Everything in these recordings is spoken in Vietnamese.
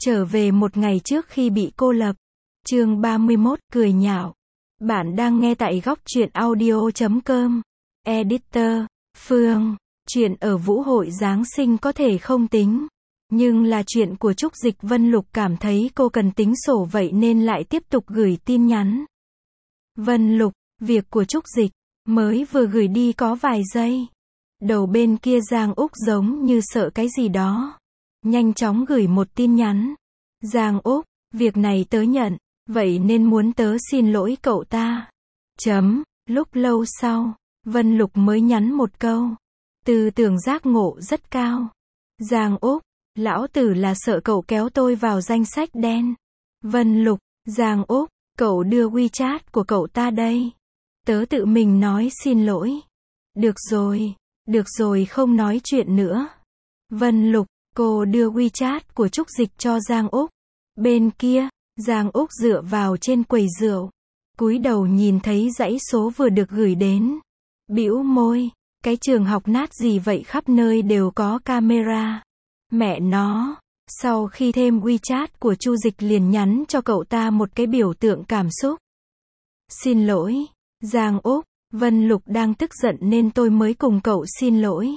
Trở về một ngày trước khi bị cô lập. Chương 31, cười nhạo. Bạn đang nghe tại góc truyện audio.com. Editor, Phương. Chuyện ở vũ hội Giáng sinh có thể không tính. Nhưng là chuyện của Trúc Dịch. Vân Lục cảm thấy cô cần tính sổ vậy nên lại tiếp tục gửi tin nhắn. Vân Lục, việc của Trúc Dịch. Mới vừa gửi đi có vài giây. Đầu bên kia Giang Úc giống như sợ cái gì đó. Nhanh chóng gửi một tin nhắn. Giang Úc, việc này tớ nhận, vậy nên muốn tớ xin lỗi cậu ta. Lúc lâu sau, Vân Lục mới nhắn một câu. Tư tưởng giác ngộ rất cao. Giang Úc, lão tử là sợ cậu kéo tôi vào danh sách đen. Vân Lục, Giang Úc, cậu đưa WeChat của cậu ta đây. Tớ tự mình nói xin lỗi. Được rồi không nói chuyện nữa. Vân Lục, cô đưa WeChat của Trúc Dịch cho Giang Úc. Bên kia, Giang Úc dựa vào trên quầy rượu. Cúi đầu nhìn thấy dãy số vừa được gửi đến. Bĩu môi, cái trường học nát gì vậy, khắp nơi đều có camera. Mẹ nó, sau khi thêm WeChat của Chu Dịch liền nhắn cho cậu ta một cái biểu tượng cảm xúc. Xin lỗi, Giang Úc, Vân Lục đang tức giận nên tôi mới cùng cậu xin lỗi.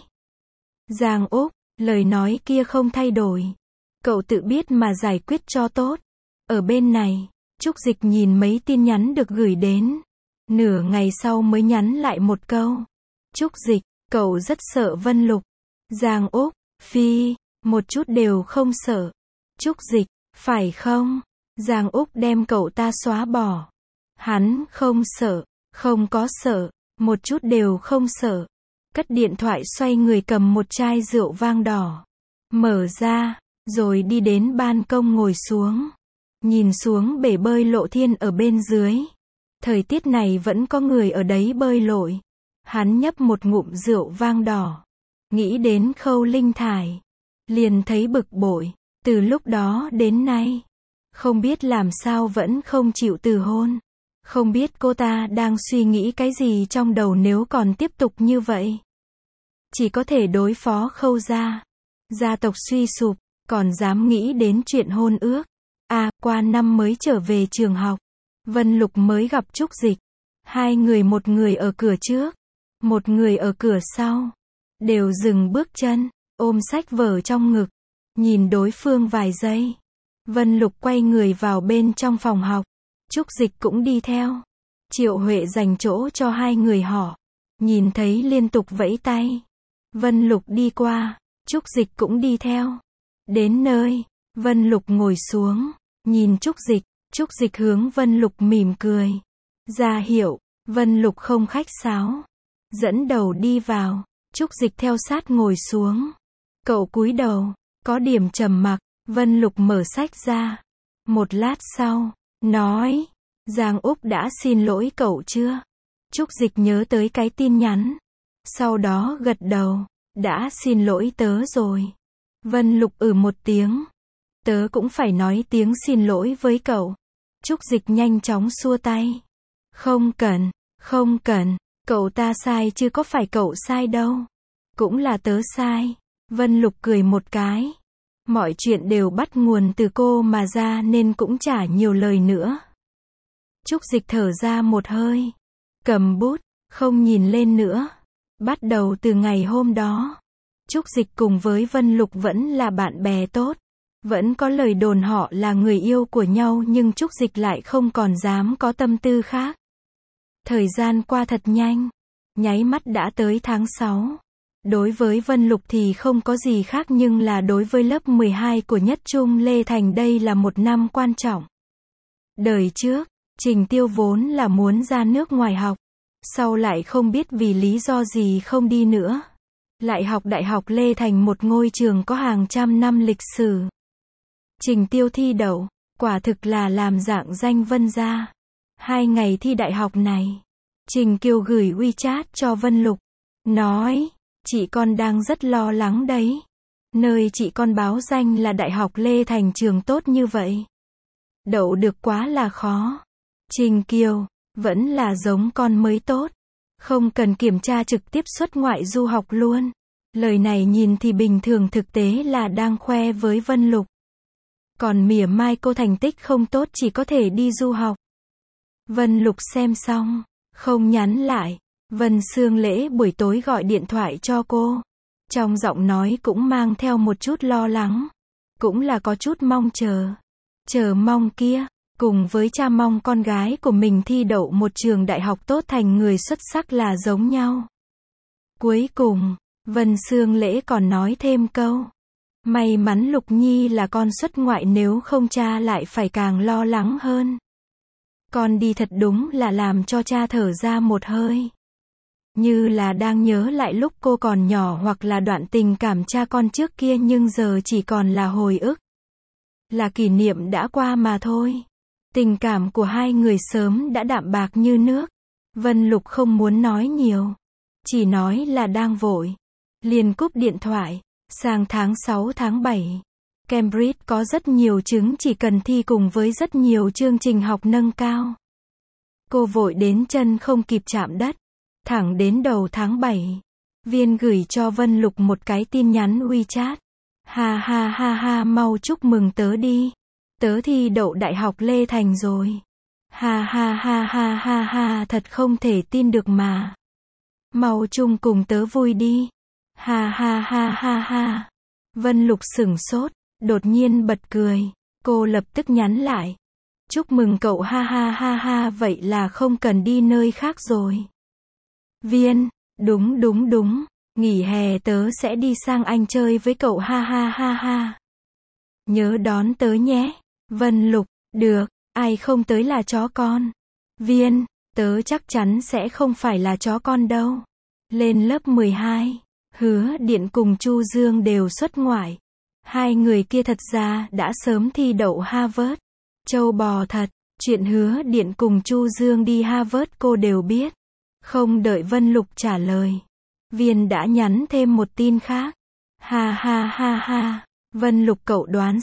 Giang Úc, lời nói kia không thay đổi. Cậu tự biết mà giải quyết cho tốt. Ở bên này, Trúc Dịch nhìn mấy tin nhắn được gửi đến. Nửa ngày sau mới nhắn lại một câu. Trúc Dịch, cậu rất sợ Vân Lục. Giang Úc, phi, một chút đều không sợ. Trúc Dịch, phải không? Giang Úc đem cậu ta xóa bỏ. Hắn không sợ, không có sợ, một chút đều không sợ. Cất điện thoại xoay người cầm một chai rượu vang đỏ. Mở ra, rồi đi đến ban công ngồi xuống. Nhìn xuống bể bơi Lộ Thiên ở bên dưới. Thời tiết này vẫn có người ở đấy bơi lội. Hắn nhấp một ngụm rượu vang đỏ. Nghĩ đến Khâu Linh Thải. Liền thấy bực bội. Từ lúc đó đến nay. Không biết làm sao vẫn không chịu từ hôn. Không biết cô ta đang suy nghĩ cái gì trong đầu nếu còn tiếp tục như vậy. Chỉ có thể đối phó Khâu gia. Gia tộc suy sụp, còn dám nghĩ đến chuyện hôn ước. Qua năm mới trở về trường học. Vân Lục mới gặp Trúc Dịch. Hai người, một người ở cửa trước, một người ở cửa sau. Đều dừng bước chân, ôm sách vở trong ngực. Nhìn đối phương vài giây. Vân Lục quay người vào bên trong phòng học. Trúc Dịch cũng đi theo. Triệu Huệ dành chỗ cho hai người họ. Nhìn thấy liên tục vẫy tay. Vân Lục đi qua, Trúc Dịch cũng đi theo. Đến nơi, Vân Lục ngồi xuống, nhìn Trúc Dịch hướng Vân Lục mỉm cười. Ra hiệu, Vân Lục không khách sáo. Dẫn đầu đi vào, Trúc Dịch theo sát ngồi xuống. Cậu cúi đầu, có điểm trầm mặc, Vân Lục mở sách ra. Một lát sau, nói, Giang Úc đã xin lỗi cậu chưa? Trúc Dịch nhớ tới cái tin nhắn. Sau đó gật đầu, đã xin lỗi tớ rồi. Vân Lục một tiếng. Tớ cũng phải nói tiếng xin lỗi với cậu. Trúc Dịch nhanh chóng xua tay. Không cần, cậu ta sai chứ có phải cậu sai đâu. Cũng là tớ sai. Vân Lục cười một cái. Mọi chuyện đều bắt nguồn từ cô mà ra nên cũng chả nhiều lời nữa. Trúc Dịch thở ra một hơi. Cầm bút, không nhìn lên nữa. Bắt đầu từ ngày hôm đó, Trúc Dịch cùng với Vân Lục vẫn là bạn bè tốt. Vẫn có lời đồn họ là người yêu của nhau nhưng Trúc Dịch lại không còn dám có tâm tư khác. Thời gian qua thật nhanh. Nháy mắt đã tới tháng 6. Đối với Vân Lục thì không có gì khác nhưng là đối với lớp 12 của Nhất Trung Lê Thành đây là một năm quan trọng. Đời trước, Trình Tiêu vốn là muốn ra nước ngoài học. Sau lại không biết vì lý do gì không đi nữa. Lại học Đại học Lê Thành, một ngôi trường có hàng trăm năm lịch sử. Trình Tiêu thi đậu, quả thực là làm rạng danh Vân gia. 2 ngày thi đại học này, Trình Kiều gửi WeChat cho Vân Lục. Nói, chị con đang rất lo lắng đấy. Nơi chị con báo danh là Đại học Lê Thành, trường tốt như vậy. Đậu được quá là khó. Trình Kiều, vẫn là giống con mới tốt. Không cần kiểm tra trực tiếp xuất ngoại du học luôn. Lời này nhìn thì bình thường, thực tế là đang khoe với Vân Lục. Còn mỉa mai cô thành tích không tốt chỉ có thể đi du học. Vân Lục xem xong, không nhắn lại. Vân Sương Lễ buổi tối gọi điện thoại cho cô. Trong giọng nói cũng mang theo một chút lo lắng. Cũng là có chút mong chờ. Chờ mong kia, cùng với cha mong con gái của mình thi đậu một trường đại học tốt thành người xuất sắc là giống nhau. Cuối cùng, Vân Sương Lễ còn nói thêm câu. May mắn Lục Nhi là con xuất ngoại nếu không cha lại phải càng lo lắng hơn. Con đi thật đúng là làm cho cha thở ra một hơi. Như là đang nhớ lại lúc cô còn nhỏ hoặc là đoạn tình cảm cha con trước kia nhưng giờ chỉ còn là hồi ức. Là kỷ niệm đã qua mà thôi. Tình cảm của hai người sớm đã đạm bạc như nước. Vân Lục không muốn nói nhiều. Chỉ nói là đang vội. Liền cúp điện thoại. Sang tháng 6 tháng 7. Cambridge có rất nhiều chứng chỉ cần thi cùng với rất nhiều chương trình học nâng cao. Cô vội đến chân không kịp chạm đất. Thẳng đến đầu tháng 7. Viên gửi cho Vân Lục một cái tin nhắn WeChat. Ha ha ha ha, mau chúc mừng tớ đi. Tớ thi đậu Đại học Lê Thành rồi. Ha ha ha ha ha ha, thật không thể tin được mà. Mau chung cùng tớ vui đi. Ha ha ha ha ha. Vân Lục sửng sốt, đột nhiên bật cười. Cô lập tức nhắn lại. Chúc mừng cậu ha ha ha ha, vậy là không cần đi nơi khác rồi. Viên, đúng. Nghỉ hè tớ sẽ đi sang Anh chơi với cậu ha ha ha ha. Nhớ đón tớ nhé. Vân Lục, được, ai không tới là chó con. Viên, tớ chắc chắn sẽ không phải là chó con đâu. Lên lớp 12, Hứa Điện cùng Chu Dương đều xuất ngoại. Hai người kia thật ra đã sớm thi đậu Harvard. Châu bò thật, chuyện Hứa Điện cùng Chu Dương đi Harvard cô đều biết. Không đợi Vân Lục trả lời, Viên đã nhắn thêm một tin khác. Ha ha ha ha, Vân Lục cậu đoán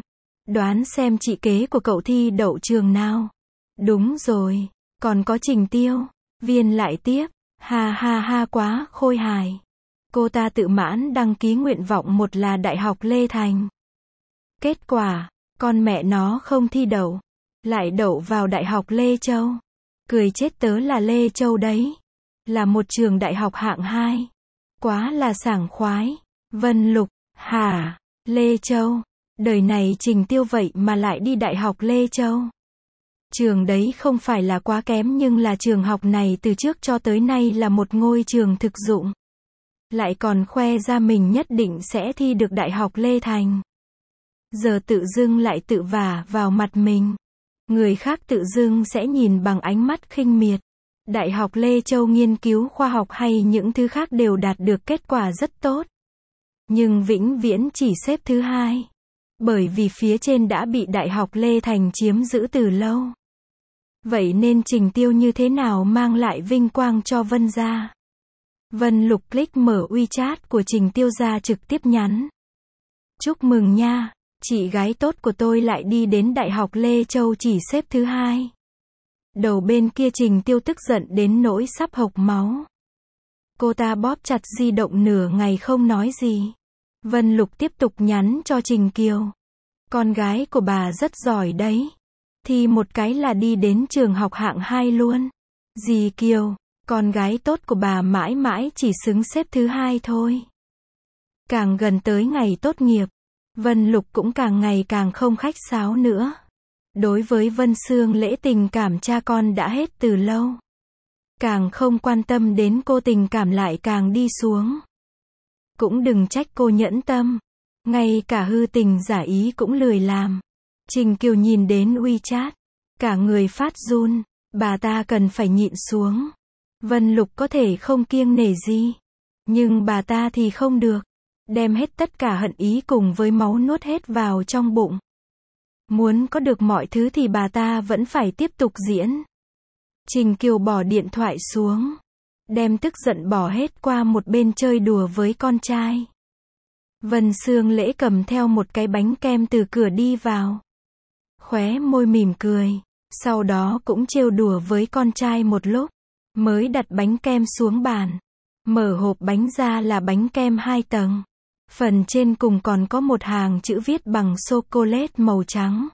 xem chị kế của cậu thi đậu trường nào? Đúng rồi, còn có Trình Tiêu. Viên lại tiếp, ha ha ha, quá khôi hài. Cô ta tự mãn đăng ký nguyện vọng một là Đại học Lê Thành. Kết quả, con mẹ nó không thi đậu, lại đậu vào Đại học Lê Châu. Cười chết tớ, là Lê Châu đấy. Là một trường đại học hạng 2. Quá là sảng khoái. Vân Lục, hả? Lê Châu. Đời này Trình Tiêu vậy mà lại đi Đại học Lê Châu. Trường đấy không phải là quá kém nhưng là trường học này từ trước cho tới nay là một ngôi trường thực dụng. Lại còn khoe ra mình nhất định sẽ thi được Đại học Lê Thành. Giờ tự dưng lại tự vả vào mặt mình. Người khác tự dưng sẽ nhìn bằng ánh mắt khinh miệt. Đại học Lê Châu nghiên cứu khoa học hay những thứ khác đều đạt được kết quả rất tốt. Nhưng vĩnh viễn chỉ xếp thứ 2. Bởi vì phía trên đã bị Đại học Lê Thành chiếm giữ từ lâu. Vậy nên Trình Tiêu như thế nào mang lại vinh quang cho Vân gia? Vân Lục click mở WeChat của Trình Tiêu ra trực tiếp nhắn. Chúc mừng nha, chị gái tốt của tôi lại đi đến Đại học Lê Châu chỉ xếp thứ 2. Đầu bên kia Trình Tiêu tức giận đến nỗi sắp hộc máu. Cô ta bóp chặt di động nửa ngày không nói gì. Vân Lục tiếp tục nhắn cho Trình Kiều. Con gái của bà rất giỏi đấy. Thi một cái là đi đến trường học hạng 2 luôn. Dì Kiều, con gái tốt của bà mãi mãi chỉ xứng xếp thứ 2 thôi. Càng gần tới ngày tốt nghiệp, Vân Lục cũng càng ngày càng không khách sáo nữa. Đối với Vân Sương Lễ tình cảm cha con đã hết từ lâu. Càng không quan tâm đến cô, tình cảm lại càng đi xuống. Cũng đừng trách cô nhẫn tâm. Ngay cả hư tình giả ý cũng lười làm. Trình Kiều nhìn đến WeChat. Cả người phát run. Bà ta cần phải nhịn xuống. Vân Lục có thể không kiêng nể gì. Nhưng bà ta thì không được. Đem hết tất cả hận ý cùng với máu nuốt hết vào trong bụng. Muốn có được mọi thứ thì bà ta vẫn phải tiếp tục diễn. Trình Kiều bỏ điện thoại xuống. Đem tức giận bỏ hết qua một bên chơi đùa với con trai. Vân Sương Lễ cầm theo một cái bánh kem từ cửa đi vào. Khóe môi mỉm cười. Sau đó cũng trêu đùa với con trai một lúc. Mới đặt bánh kem xuống bàn. Mở hộp bánh ra là bánh kem 2 tầng. Phần trên cùng còn có một hàng chữ viết bằng sô-cô-lết màu trắng.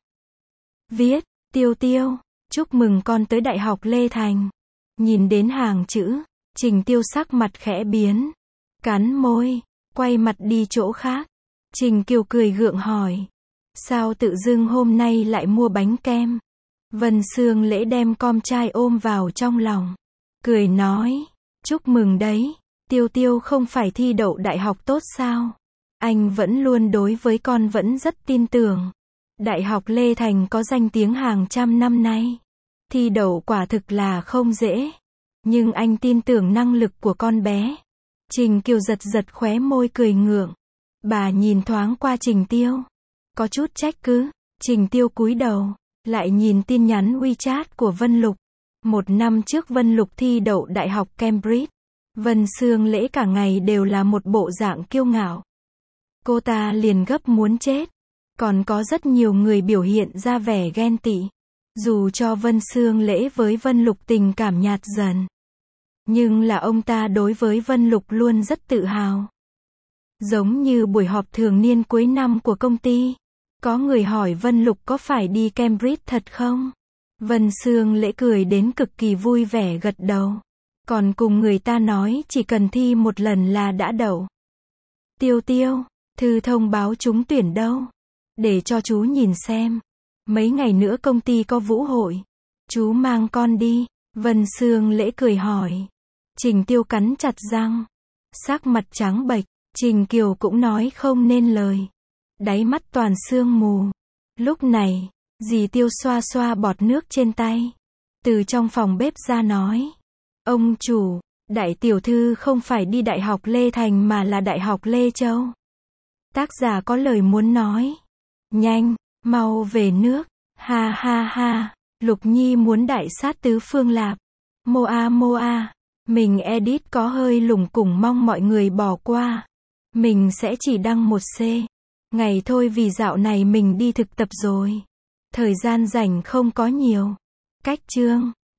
Viết, Tiêu Tiêu, chúc mừng con tới Đại học Lê Thành. Nhìn đến hàng chữ, Trình Tiêu sắc mặt khẽ biến. Cắn môi, quay mặt đi chỗ khác. Trình Kiều cười gượng hỏi. Sao tự dưng hôm nay lại mua bánh kem? Vân Sương Lễ đem con trai ôm vào trong lòng. Cười nói, chúc mừng đấy, Tiêu Tiêu không phải thi đậu đại học tốt sao? Anh vẫn luôn đối với con vẫn rất tin tưởng. Đại học Lê Thành có danh tiếng hàng trăm năm nay. Thi đậu quả thực là không dễ. Nhưng anh tin tưởng năng lực của con bé. Trình Kiều giật giật khóe môi cười ngượng. Bà nhìn thoáng qua Trình Tiêu. Có chút trách cứ. Trình Tiêu cúi đầu. Lại nhìn tin nhắn WeChat của Vân Lục. 1 năm trước Vân Lục thi đậu Đại học Cambridge. Vân Sương Lễ cả ngày đều là một bộ dạng kiêu ngạo. Cô ta liền gấp muốn chết. Còn có rất nhiều người biểu hiện ra vẻ ghen tị. Dù cho Vân Sương Lễ với Vân Lục tình cảm nhạt dần. Nhưng là ông ta đối với Vân Lục luôn rất tự hào. Giống như buổi họp thường niên cuối năm của công ty. Có người hỏi Vân Lục có phải đi Cambridge thật không? Vân Sương Lễ cười đến cực kỳ vui vẻ gật đầu. Còn cùng người ta nói chỉ cần thi một lần là đã đậu. Tiêu Tiêu, thư thông báo trúng tuyển đâu? Để cho chú nhìn xem. Mấy ngày nữa công ty có vũ hội. Chú mang con đi. Vân Sương Lễ cười hỏi. Trình Tiêu cắn chặt răng. Sắc mặt trắng bệch. Trình Kiều cũng nói không nên lời. Đáy mắt toàn sương mù. Lúc này, dì Tiêu xoa xoa bọt nước trên tay. Từ trong phòng bếp ra nói. Ông chủ, đại tiểu thư không phải đi Đại học Lê Thành mà là Đại học Lê Châu. Tác giả có lời muốn nói. Nhanh, mau về nước. Ha ha ha. Lục Nhi muốn đại sát tứ phương lạp. Moa moa. Mình edit có hơi lủng củng mong mọi người bỏ qua. Mình sẽ chỉ đăng 1C. Ngày thôi vì dạo này mình đi thực tập rồi. Thời gian rảnh không có nhiều. Cách chương